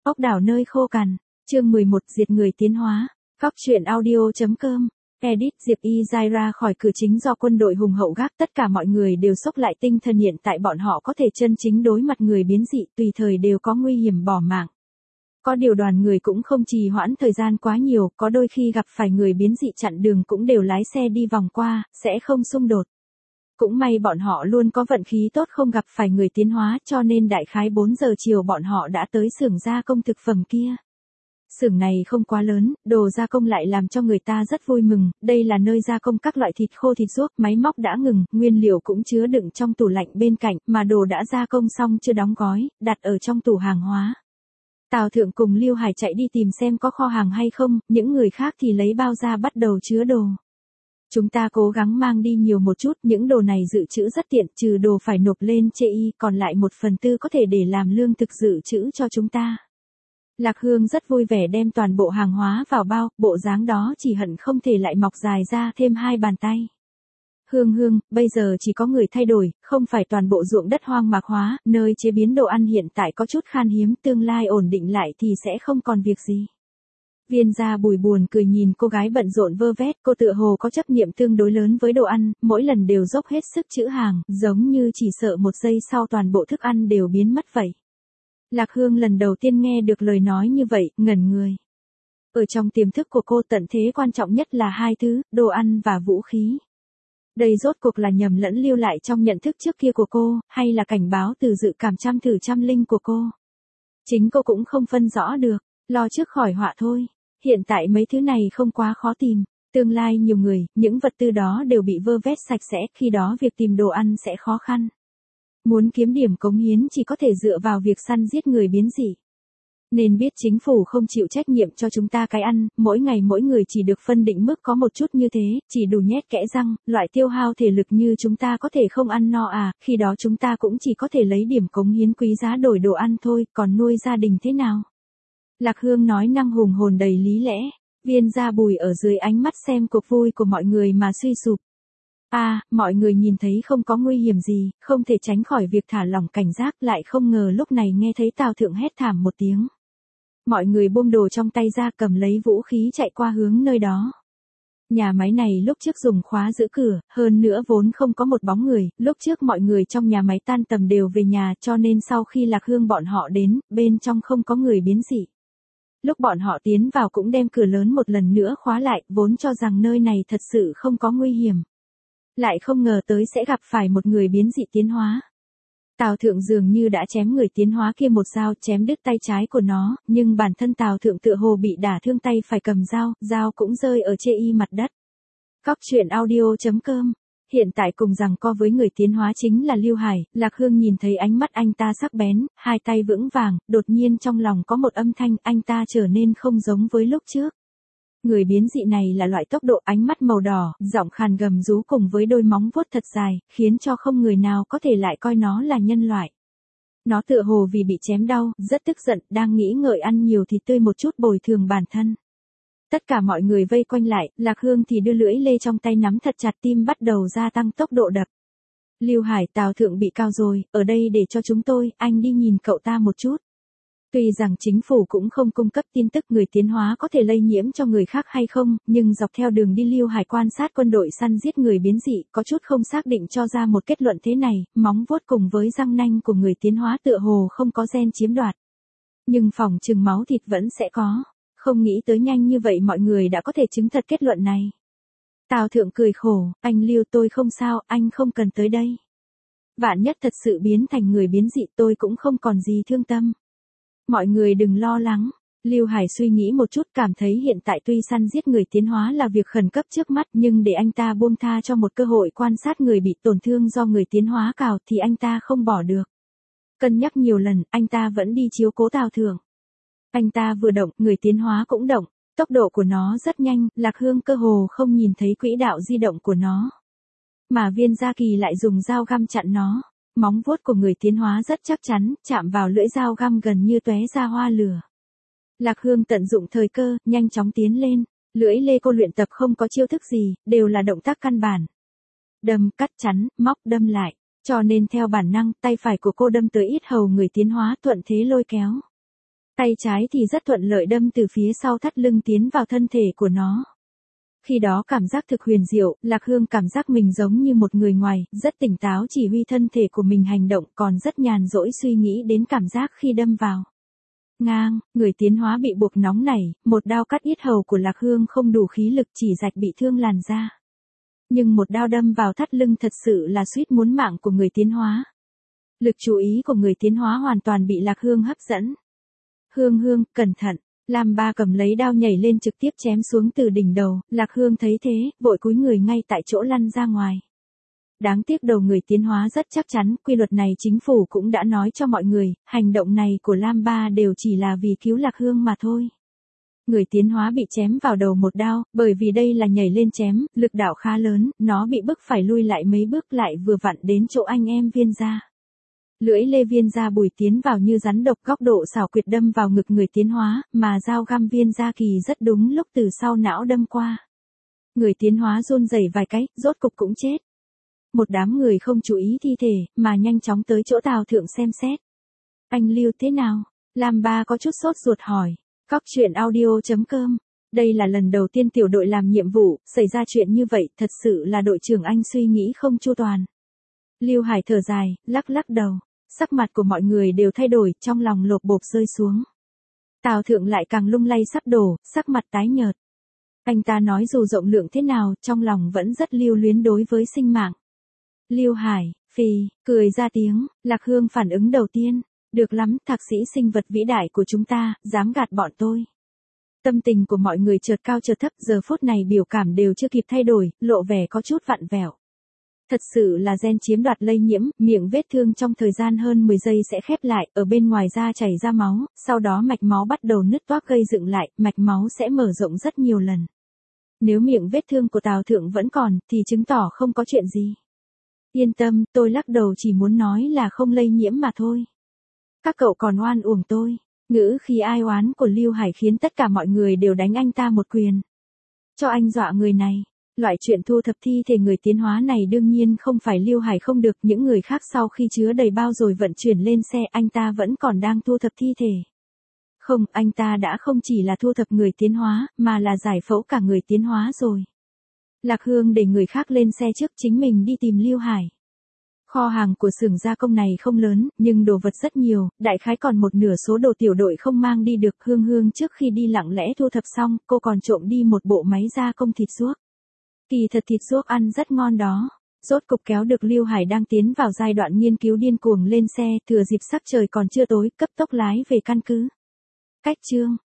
Ốc đảo nơi khô cằn, chương 11 diệt người tiến hóa, Góc truyện audio.com, edit Diệp Y Giai ra khỏi cửa chính do quân đội hùng hậu gác, tất cả mọi người đều sốc lại tinh thần, hiện tại bọn họ có thể chân chính đối mặt người biến dị, tùy thời đều có nguy hiểm bỏ mạng. Có điều đoàn người cũng không trì hoãn thời gian quá nhiều, có đôi khi gặp phải người biến dị chặn đường cũng đều lái xe đi vòng qua, sẽ không xung đột. Cũng may bọn họ luôn có vận khí tốt không gặp phải người tiến hóa, cho nên đại khái 4 giờ chiều bọn họ đã tới xưởng gia công thực phẩm kia. Xưởng này không quá lớn, đồ gia công lại làm cho người ta rất vui mừng, đây là nơi gia công các loại thịt khô thịt ruốc, máy móc đã ngừng, nguyên liệu cũng chứa đựng trong tủ lạnh bên cạnh, mà đồ đã gia công xong chưa đóng gói, đặt ở trong tủ hàng hóa. Tào Thượng cùng Lưu Hải chạy đi tìm xem có kho hàng hay không, những người khác thì lấy bao ra bắt đầu chứa đồ. Chúng ta cố gắng mang đi nhiều một chút, những đồ này dự trữ rất tiện, trừ đồ phải nộp lên chê y, còn lại 1/4 có thể để làm lương thực dự trữ cho chúng ta. Lạc Hương rất vui vẻ đem toàn bộ hàng hóa vào bao, bộ dáng đó chỉ hận không thể lại mọc dài ra thêm 2 bàn tay. Hương, bây giờ chỉ có người thay đổi, không phải toàn bộ ruộng đất hoang mạc hóa, nơi chế biến đồ ăn hiện tại có chút khan hiếm, tương lai ổn định lại thì sẽ không còn việc gì. Viên Gia Bùi buồn cười nhìn cô gái bận rộn vơ vét, cô tựa hồ có chấp niệm tương đối lớn với đồ ăn, mỗi lần đều dốc hết sức trữ hàng, giống như chỉ sợ một giây sau toàn bộ thức ăn đều biến mất vậy. Lạc Hương lần đầu tiên nghe được lời nói như vậy, ngẩn người. Ở trong tiềm thức của cô tận thế quan trọng nhất là 2 thứ, đồ ăn và vũ khí. Đây rốt cuộc là nhầm lẫn lưu lại trong nhận thức trước kia của cô, hay là cảnh báo từ dự cảm trăm thử trăm linh của cô? Chính cô cũng không phân rõ được, lo trước khỏi họa thôi. Hiện tại mấy thứ này không quá khó tìm, tương lai nhiều người, những vật tư đó đều bị vơ vét sạch sẽ, khi đó việc tìm đồ ăn sẽ khó khăn. Muốn kiếm điểm cống hiến chỉ có thể dựa vào việc săn giết người biến dị. Nên biết chính phủ không chịu trách nhiệm cho chúng ta cái ăn, mỗi ngày mỗi người chỉ được phân định mức có một chút như thế, chỉ đủ nhét kẽ răng, loại tiêu hao thể lực như chúng ta có thể không ăn no à, khi đó chúng ta cũng chỉ có thể lấy điểm cống hiến quý giá đổi đồ ăn thôi, còn nuôi gia đình thế nào? Lạc Hương nói năng hùng hồn đầy lý lẽ, Viên Gia Bùi ở dưới ánh mắt xem cuộc vui của mọi người mà suy sụp. Mọi người nhìn thấy không có nguy hiểm gì, không thể tránh khỏi việc thả lỏng cảnh giác, lại không ngờ lúc này nghe thấy Tào Thượng hét thảm một tiếng. Mọi người buông đồ trong tay ra, cầm lấy vũ khí chạy qua hướng nơi đó. Nhà máy này lúc trước dùng khóa giữ cửa, hơn nữa vốn không có một bóng người, lúc trước mọi người trong nhà máy tan tầm đều về nhà, cho nên sau khi Lạc Hương bọn họ đến, bên trong không có người biến dị. Lúc bọn họ tiến vào cũng đem cửa lớn một lần nữa khóa lại, vốn cho rằng nơi này thật sự không có nguy hiểm. Lại không ngờ tới sẽ gặp phải một người biến dị tiến hóa. Tào Thượng dường như đã chém người tiến hóa kia một dao, chém đứt tay trái của nó, nhưng bản thân Tào Thượng tựa hồ bị đả thương tay phải cầm dao cũng rơi ở chê y mặt đất. Góc truyện audio.com. Hiện tại cùng rằng co với người tiến hóa chính là Lưu Hải, Lạc Hương nhìn thấy ánh mắt anh ta sắc bén, hai tay vững vàng, đột nhiên trong lòng có một âm thanh, anh ta trở nên không giống với lúc trước. Người biến dị này là loại tốc độ, ánh mắt màu đỏ, giọng khàn gầm rú cùng với đôi móng vuốt thật dài, khiến cho không người nào có thể lại coi nó là nhân loại. Nó tựa hồ vì bị chém đau, rất tức giận, đang nghĩ ngợi ăn nhiều thịt tươi một chút bồi thường bản thân. Tất cả mọi người vây quanh lại, Lạc Hương thì đưa lưỡi lê trong tay nắm thật chặt, tim bắt đầu gia tăng tốc độ đập. Lưu Hải, Tào Thượng bị cao rồi, ở đây để cho chúng tôi, anh đi nhìn cậu ta một chút. Tuy rằng chính phủ cũng không cung cấp tin tức người tiến hóa có thể lây nhiễm cho người khác hay không, nhưng dọc theo đường đi Lưu Hải quan sát quân đội săn giết người biến dị, có chút không xác định cho ra một kết luận thế này, móng vuốt cùng với răng nanh của người tiến hóa tựa hồ không có gen chiếm đoạt. Nhưng phỏng chừng máu thịt vẫn sẽ có. Không nghĩ tới nhanh như vậy mọi người đã có thể chứng thật kết luận này. Tào Thượng cười khổ, anh Lưu, tôi không sao, anh không cần tới đây. Vạn nhất thật sự biến thành người biến dị tôi cũng không còn gì thương tâm. Mọi người đừng lo lắng. Lưu Hải suy nghĩ một chút, cảm thấy hiện tại tuy săn giết người tiến hóa là việc khẩn cấp trước mắt, nhưng để anh ta buông tha cho một cơ hội quan sát người bị tổn thương do người tiến hóa cào thì anh ta không bỏ được. Cân nhắc nhiều lần, anh ta vẫn đi chiếu cố Tào Thượng. Anh ta vừa động, người tiến hóa cũng động, tốc độ của nó rất nhanh, Lạc Hương cơ hồ không nhìn thấy quỹ đạo di động của nó. Mà Viên Gia Kỳ lại dùng dao găm chặn nó, móng vuốt của người tiến hóa rất chắc chắn, chạm vào lưỡi dao găm gần như tóe ra hoa lửa. Lạc Hương tận dụng thời cơ, nhanh chóng tiến lên, lưỡi lê cô luyện tập không có chiêu thức gì, đều là động tác căn bản. Đâm, cắt, chắn, móc, đâm lại, cho nên theo bản năng, tay phải của cô đâm tới yết hầu người tiến hóa, thuận thế lôi kéo. Tay trái thì rất thuận lợi đâm từ phía sau thắt lưng tiến vào thân thể của nó. Khi đó cảm giác thực huyền diệu, Lạc Hương cảm giác mình giống như một người ngoài, rất tỉnh táo chỉ huy thân thể của mình hành động, còn rất nhàn rỗi suy nghĩ đến cảm giác khi đâm vào. Ngang, người tiến hóa bị buộc nóng nảy, một đao cắt yết hầu của Lạc Hương không đủ khí lực chỉ rạch bị thương làn da. Nhưng một đao đâm vào thắt lưng thật sự là suýt muốn mạng của người tiến hóa. Lực chú ý của người tiến hóa hoàn toàn bị Lạc Hương hấp dẫn. Hương, cẩn thận. Lam Ba cầm lấy đao nhảy lên trực tiếp chém xuống từ đỉnh đầu, Lạc Hương thấy thế, vội cúi người ngay tại chỗ lăn ra ngoài. Đáng tiếc đầu người tiến hóa rất chắc chắn, quy luật này chính phủ cũng đã nói cho mọi người, hành động này của Lam Ba đều chỉ là vì cứu Lạc Hương mà thôi. Người tiến hóa bị chém vào đầu một đao, bởi vì đây là nhảy lên chém, lực đạo khá lớn, nó bị bức phải lui lại mấy bước lại vừa vặn đến chỗ anh em Viên gia. Lưỡi lê Viên gia Bùi tiến vào như rắn độc, góc độ xảo quyệt đâm vào ngực người tiến hóa, mà dao găm Viên gia Kỳ rất đúng lúc từ sau não đâm qua. Người tiến hóa run rẩy vài cái, rốt cục cũng chết. Một đám người không chú ý thi thể, mà nhanh chóng tới chỗ Tào Thượng xem xét. Anh Lưu thế nào? Lam Ba có chút sốt ruột hỏi. Cóc truyện audio.com. Đây là lần đầu tiên tiểu đội làm nhiệm vụ, xảy ra chuyện như vậy, thật sự là đội trưởng anh suy nghĩ không chu toàn. Lưu Hải thở dài, lắc lắc đầu. Sắc mặt của mọi người đều thay đổi, trong lòng lột bột rơi xuống. Tào Thượng lại càng lung lay sắp đổ, sắc mặt tái nhợt. Anh ta nói dù rộng lượng thế nào, trong lòng vẫn rất lưu luyến đối với sinh mạng. Lưu Hải, phì, cười ra tiếng, Lạc Hương phản ứng đầu tiên. Được lắm, thạc sĩ sinh vật vĩ đại của chúng ta, dám gạt bọn tôi. Tâm tình của mọi người chợt cao chợt thấp, giờ phút này biểu cảm đều chưa kịp thay đổi, lộ vẻ có chút vặn vẹo. Thật sự là gen chiếm đoạt lây nhiễm, miệng vết thương trong thời gian hơn 10 giây sẽ khép lại, ở bên ngoài da chảy ra máu, sau đó mạch máu bắt đầu nứt toác gây dựng lại, mạch máu sẽ mở rộng rất nhiều lần. Nếu miệng vết thương của Tào Thượng vẫn còn, thì chứng tỏ không có chuyện gì. Yên tâm, tôi lắc đầu chỉ muốn nói là không lây nhiễm mà thôi. Các cậu còn oan uổng tôi. Ngữ khí ai oán của Lưu Hải khiến tất cả mọi người đều đánh anh ta một quyền. Cho anh dọa người này. Loại chuyện thu thập thi thể người tiến hóa này đương nhiên không phải Lưu Hải không được, những người khác sau khi chứa đầy bao rồi vận chuyển lên xe, anh ta vẫn còn đang thu thập thi thể. Không, anh ta đã không chỉ là thu thập người tiến hóa, mà là giải phẫu cả người tiến hóa rồi. Lạc Hương để người khác lên xe trước, chính mình đi tìm Lưu Hải. Kho hàng của xưởng gia công này không lớn, nhưng đồ vật rất nhiều, đại khái còn một nửa số đồ tiểu đội không mang đi được. Hương trước khi đi lặng lẽ thu thập xong, cô còn trộm đi một bộ máy gia công thịt ruốc. Kỳ thật thịt ruốc ăn rất ngon đó. Rốt cục kéo được Lưu Hải đang tiến vào giai đoạn nghiên cứu điên cuồng lên xe, thừa dịp sắc trời còn chưa tối, cấp tốc lái về căn cứ. Cách chương